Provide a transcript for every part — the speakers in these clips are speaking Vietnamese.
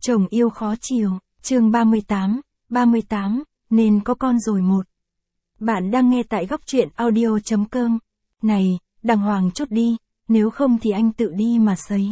Chồng yêu khó chiều, chương 38, nên có con rồi một. Bạn đang nghe tại góc truyện audio.com. Này, đàng hoàng chút đi, nếu không thì anh tự đi mà sấy.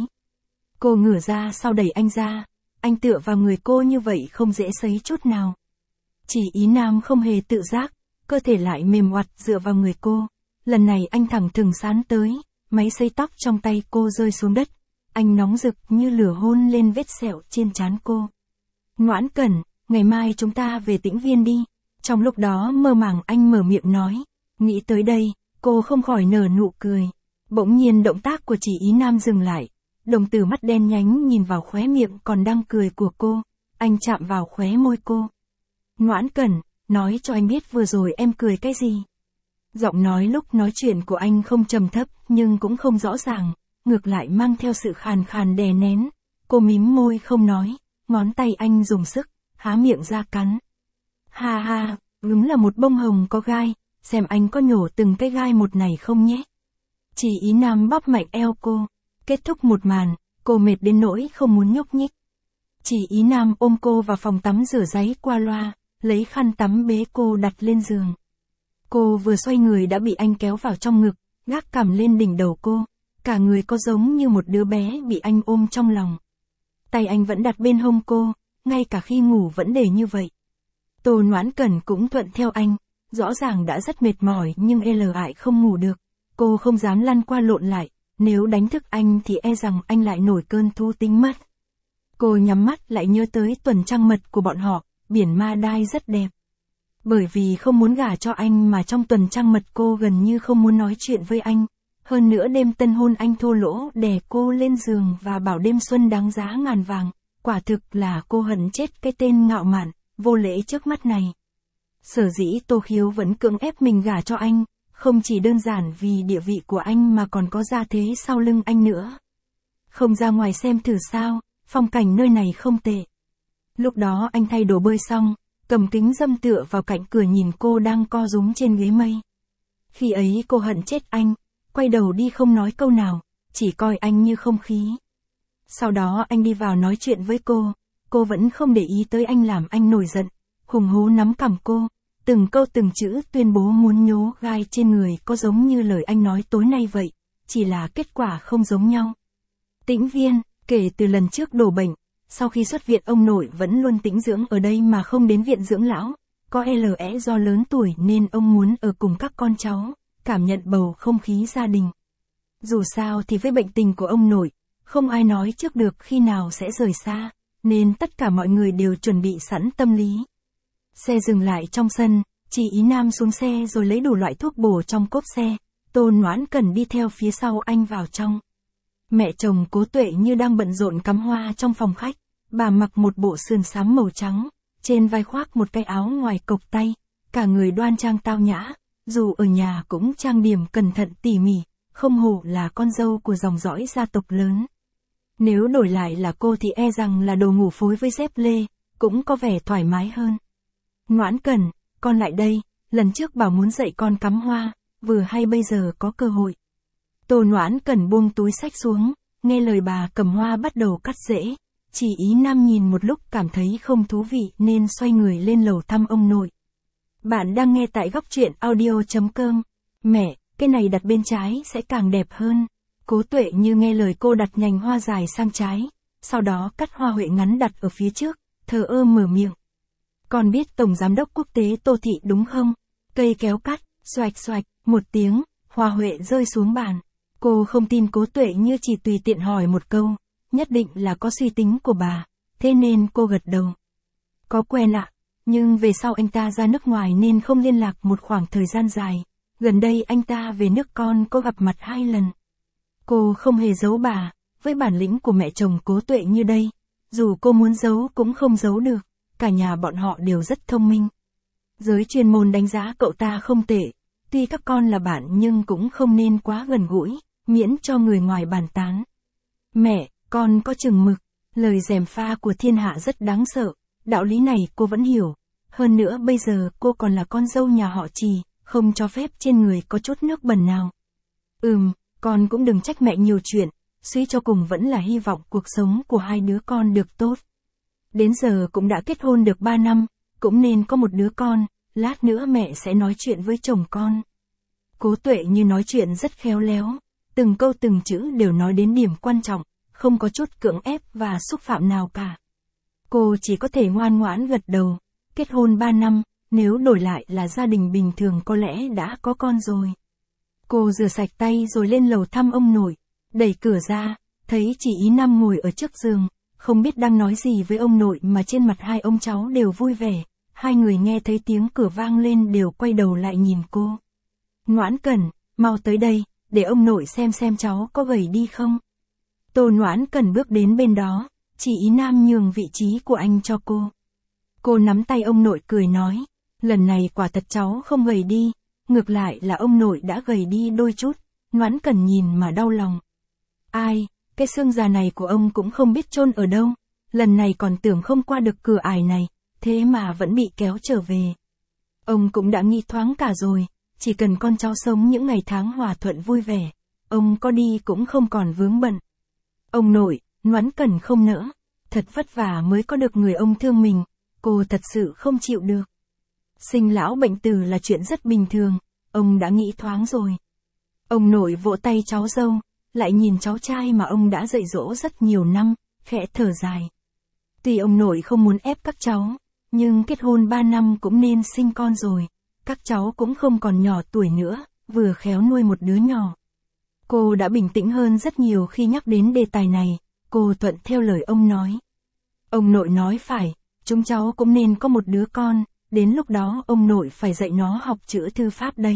Cô ngửa ra sau đẩy anh ra, anh tựa vào người cô như vậy không dễ sấy chút nào. Chỉ ý Nam không hề tự giác, cơ thể lại mềm oặt dựa vào người cô. Lần này anh thẳng thừng sán tới, máy sấy tóc trong tay cô rơi xuống đất. Anh nóng rực như lửa hôn lên vết sẹo trên trán cô. Ngoãn Cẩn, ngày mai chúng ta về Tĩnh Viên đi. Trong lúc đó mơ màng anh mở miệng nói. Nghĩ tới đây, cô không khỏi nở nụ cười. Bỗng nhiên động tác của Chỉ Ý Nam dừng lại. Đồng tử mắt đen nhánh nhìn vào khóe miệng còn đang cười của cô. Anh chạm vào khóe môi cô. Ngoãn Cẩn, nói cho anh biết vừa rồi em cười cái gì. Giọng nói lúc nói chuyện của anh không trầm thấp nhưng cũng không rõ ràng. Ngược lại mang theo sự khàn khàn đè nén. Cô mím môi không nói, ngón tay anh dùng sức, há miệng ra cắn. Ha ha, đúng là một bông hồng có gai, xem anh có nhổ từng cái gai một này không nhé. Chỉ Ý Nam bóp mạnh eo cô. Kết thúc một màn, cô mệt đến nỗi không muốn nhúc nhích. Chỉ Ý Nam ôm cô vào phòng tắm rửa ráy qua loa, lấy khăn tắm bế cô đặt lên giường. Cô vừa xoay người đã bị anh kéo vào trong ngực, gác cằm lên đỉnh đầu cô. Cả người có giống như một đứa bé bị anh ôm trong lòng. Tay anh vẫn đặt bên hông cô, ngay cả khi ngủ vẫn để như vậy. Tô Ngoãn Cẩn cũng thuận theo anh, rõ ràng đã rất mệt mỏi nhưng lại không ngủ được. Cô không dám lăn qua lộn lại, nếu đánh thức anh thì e rằng anh lại nổi cơn thú tính mất. Cô nhắm mắt lại nhớ tới tuần trăng mật của bọn họ, biển Ma Đai rất đẹp. Bởi vì không muốn gả cho anh mà trong tuần trăng mật cô gần như không muốn nói chuyện với anh. Hơn nữa đêm tân hôn anh thô lỗ đè cô lên giường và bảo đêm xuân đáng giá ngàn vàng, quả thực là cô hận chết cái tên ngạo mạn, vô lễ trước mắt này. Sở dĩ Tô Khiếu vẫn cưỡng ép mình gả cho anh, không chỉ đơn giản vì địa vị của anh mà còn có gia thế sau lưng anh nữa. Không ra ngoài xem thử sao, phong cảnh nơi này không tệ. Lúc đó anh thay đồ bơi xong, cầm kính râm tựa vào cạnh cửa nhìn cô đang co rúm trên ghế mây. Khi ấy cô hận chết anh. Quay đầu đi không nói câu nào, chỉ coi anh như không khí. Sau đó anh đi vào nói chuyện với cô vẫn không để ý tới anh làm anh nổi giận, hùng hú nắm cằm cô, từng câu từng chữ tuyên bố muốn nhố gai trên người có giống như lời anh nói tối nay vậy, chỉ là kết quả không giống nhau. Tĩnh Viên, kể từ lần trước đổ bệnh, sau khi xuất viện ông nội vẫn luôn tĩnh dưỡng ở đây mà không đến viện dưỡng lão, có lẽ do lớn tuổi nên ông muốn ở cùng các con cháu. Cảm nhận bầu không khí gia đình. Dù sao thì với bệnh tình của ông nội, không ai nói trước được khi nào sẽ rời xa, nên tất cả mọi người đều chuẩn bị sẵn tâm lý. Xe dừng lại trong sân, Chỉ Ý Nam xuống xe rồi lấy đủ loại thuốc bổ trong cốp xe, Tô Ngoãn Cẩn đi theo phía sau anh vào trong. Mẹ chồng Cố Tuệ như đang bận rộn cắm hoa trong phòng khách, bà mặc một bộ sườn xám màu trắng, trên vai khoác một cái áo ngoài cộc tay, cả người đoan trang tao nhã. Dù ở nhà cũng trang điểm cẩn thận tỉ mỉ, không hổ là con dâu của dòng dõi gia tộc lớn. Nếu đổi lại là cô thì e rằng là đồ ngủ phối với dép lê, cũng có vẻ thoải mái hơn. Ngoãn Cẩn, con lại đây, lần trước bảo muốn dạy con cắm hoa, vừa hay bây giờ có cơ hội. Tô Ngoãn Cẩn buông túi xách xuống, nghe lời bà cầm hoa bắt đầu cắt rễ. Chỉ Ý Nam nhìn một lúc cảm thấy không thú vị nên xoay người lên lầu thăm ông nội. Bạn đang nghe tại góc truyện audio.com. Mẹ, cái này đặt bên trái sẽ càng đẹp hơn. Cố Tuệ như nghe lời cô đặt nhành hoa dài sang trái, sau đó cắt hoa huệ ngắn đặt ở phía trước, thờ ơ mở miệng. Con biết Tổng Giám đốc Quốc tế Tô Thị đúng không? Cây kéo cắt, xoạch xoạch, một tiếng, hoa huệ rơi xuống bàn. Cô không tin Cố Tuệ như chỉ tùy tiện hỏi một câu, nhất định là có suy tính của bà, thế nên cô gật đầu. Có quen ạ. Nhưng về sau anh ta ra nước ngoài nên không liên lạc một khoảng thời gian dài. Gần đây anh ta về nước con có gặp mặt 2 lần. Cô không hề giấu bà, với bản lĩnh của mẹ chồng Cố Tuệ như đây. Dù cô muốn giấu cũng không giấu được, cả nhà bọn họ đều rất thông minh. Giới chuyên môn đánh giá cậu ta không tệ, tuy các con là bạn nhưng cũng không nên quá gần gũi, miễn cho người ngoài bàn tán. Mẹ, con có chừng mực, lời gièm pha của thiên hạ rất đáng sợ. Đạo lý này cô vẫn hiểu. Hơn nữa bây giờ cô còn là con dâu nhà họ Trì, không cho phép trên người có chút nước bẩn nào. Con cũng đừng trách mẹ nhiều chuyện, suy cho cùng vẫn là hy vọng cuộc sống của hai đứa con được tốt. đến giờ cũng đã kết hôn được 3 năm, cũng nên có một đứa con, lát nữa mẹ sẽ nói chuyện với chồng con. Cố Tuệ Như nói chuyện rất khéo léo, từng câu từng chữ đều nói đến điểm quan trọng, không có chút cưỡng ép và xúc phạm nào cả. Cô chỉ có thể ngoan ngoãn gật đầu, kết hôn 3 năm, nếu đổi lại là gia đình bình thường có lẽ đã có con rồi. Cô rửa sạch tay rồi lên lầu thăm ông nội, đẩy cửa ra, thấy chị Ý Nam ngồi ở trước giường, không biết đang nói gì với ông nội mà trên mặt hai ông cháu đều vui vẻ, hai người nghe thấy tiếng cửa vang lên đều quay đầu lại nhìn cô. Noãn Cẩn, mau tới đây, để ông nội xem cháu có gầy đi không. Tô Noãn Cẩn bước đến bên đó, chị Ý Nam nhường vị trí của anh cho cô. Cô nắm tay ông nội cười nói, lần này quả thật cháu không gầy đi, ngược lại là ông nội đã gầy đi đôi chút, Noãn Cẩn nhìn mà đau lòng. Ai, cái xương già này của ông cũng không biết chôn ở đâu, lần này còn tưởng không qua được cửa ải này, thế mà vẫn bị kéo trở về. Ông cũng đã nghĩ thoáng cả rồi, chỉ cần con cháu sống những ngày tháng hòa thuận vui vẻ, ông có đi cũng không còn vướng bận. Ông nội, Noãn Cẩn không nỡ, thật vất vả mới có được người ông thương mình, cô thật sự không chịu được. Sinh lão bệnh tử là chuyện rất bình thường, ông đã nghĩ thoáng rồi. Ông nội vỗ tay cháu dâu, lại nhìn cháu trai mà ông đã dạy dỗ rất nhiều năm, khẽ thở dài. Tuy ông nội không muốn ép các cháu, nhưng kết hôn 3 năm cũng nên sinh con rồi, các cháu cũng không còn nhỏ tuổi nữa, vừa khéo nuôi một đứa nhỏ. Cô đã bình tĩnh hơn rất nhiều khi nhắc đến đề tài này, cô thuận theo lời ông nói. Ông nội nói phải, chúng cháu cũng nên có một đứa con, đến lúc đó ông nội phải dạy nó học chữ thư pháp đấy.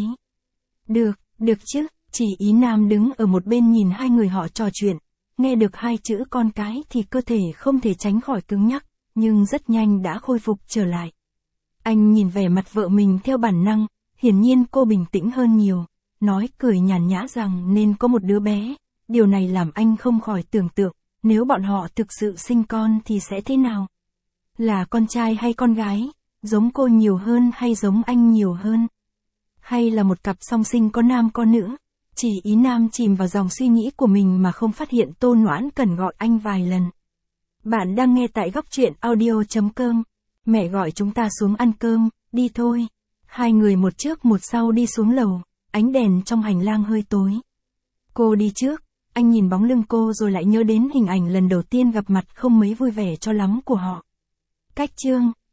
Được chứ, chị Ý Nam đứng ở một bên nhìn hai người họ trò chuyện, nghe được hai chữ con cái thì cơ thể không thể tránh khỏi cứng nhắc, nhưng rất nhanh đã khôi phục trở lại. Anh nhìn vẻ mặt vợ mình theo bản năng, hiển nhiên cô bình tĩnh hơn nhiều, nói cười nhàn nhã rằng nên có một đứa bé, điều này làm anh không khỏi tưởng tượng, nếu bọn họ thực sự sinh con thì sẽ thế nào? Là con trai hay con gái? Giống cô nhiều hơn hay giống anh nhiều hơn? Hay là một cặp song sinh có nam có nữ? Chị Ý Nam chìm vào dòng suy nghĩ của mình mà không phát hiện Tô Noãn Cẩn gọi anh vài lần. Bạn đang nghe tại góc truyện audio.com. Mẹ gọi chúng ta xuống ăn cơm, đi thôi. Hai người một trước một sau đi xuống lầu, ánh đèn trong hành lang hơi tối. Cô đi trước, anh nhìn bóng lưng cô rồi lại nhớ đến hình ảnh lần đầu tiên gặp mặt không mấy vui vẻ cho lắm của họ. Cách chương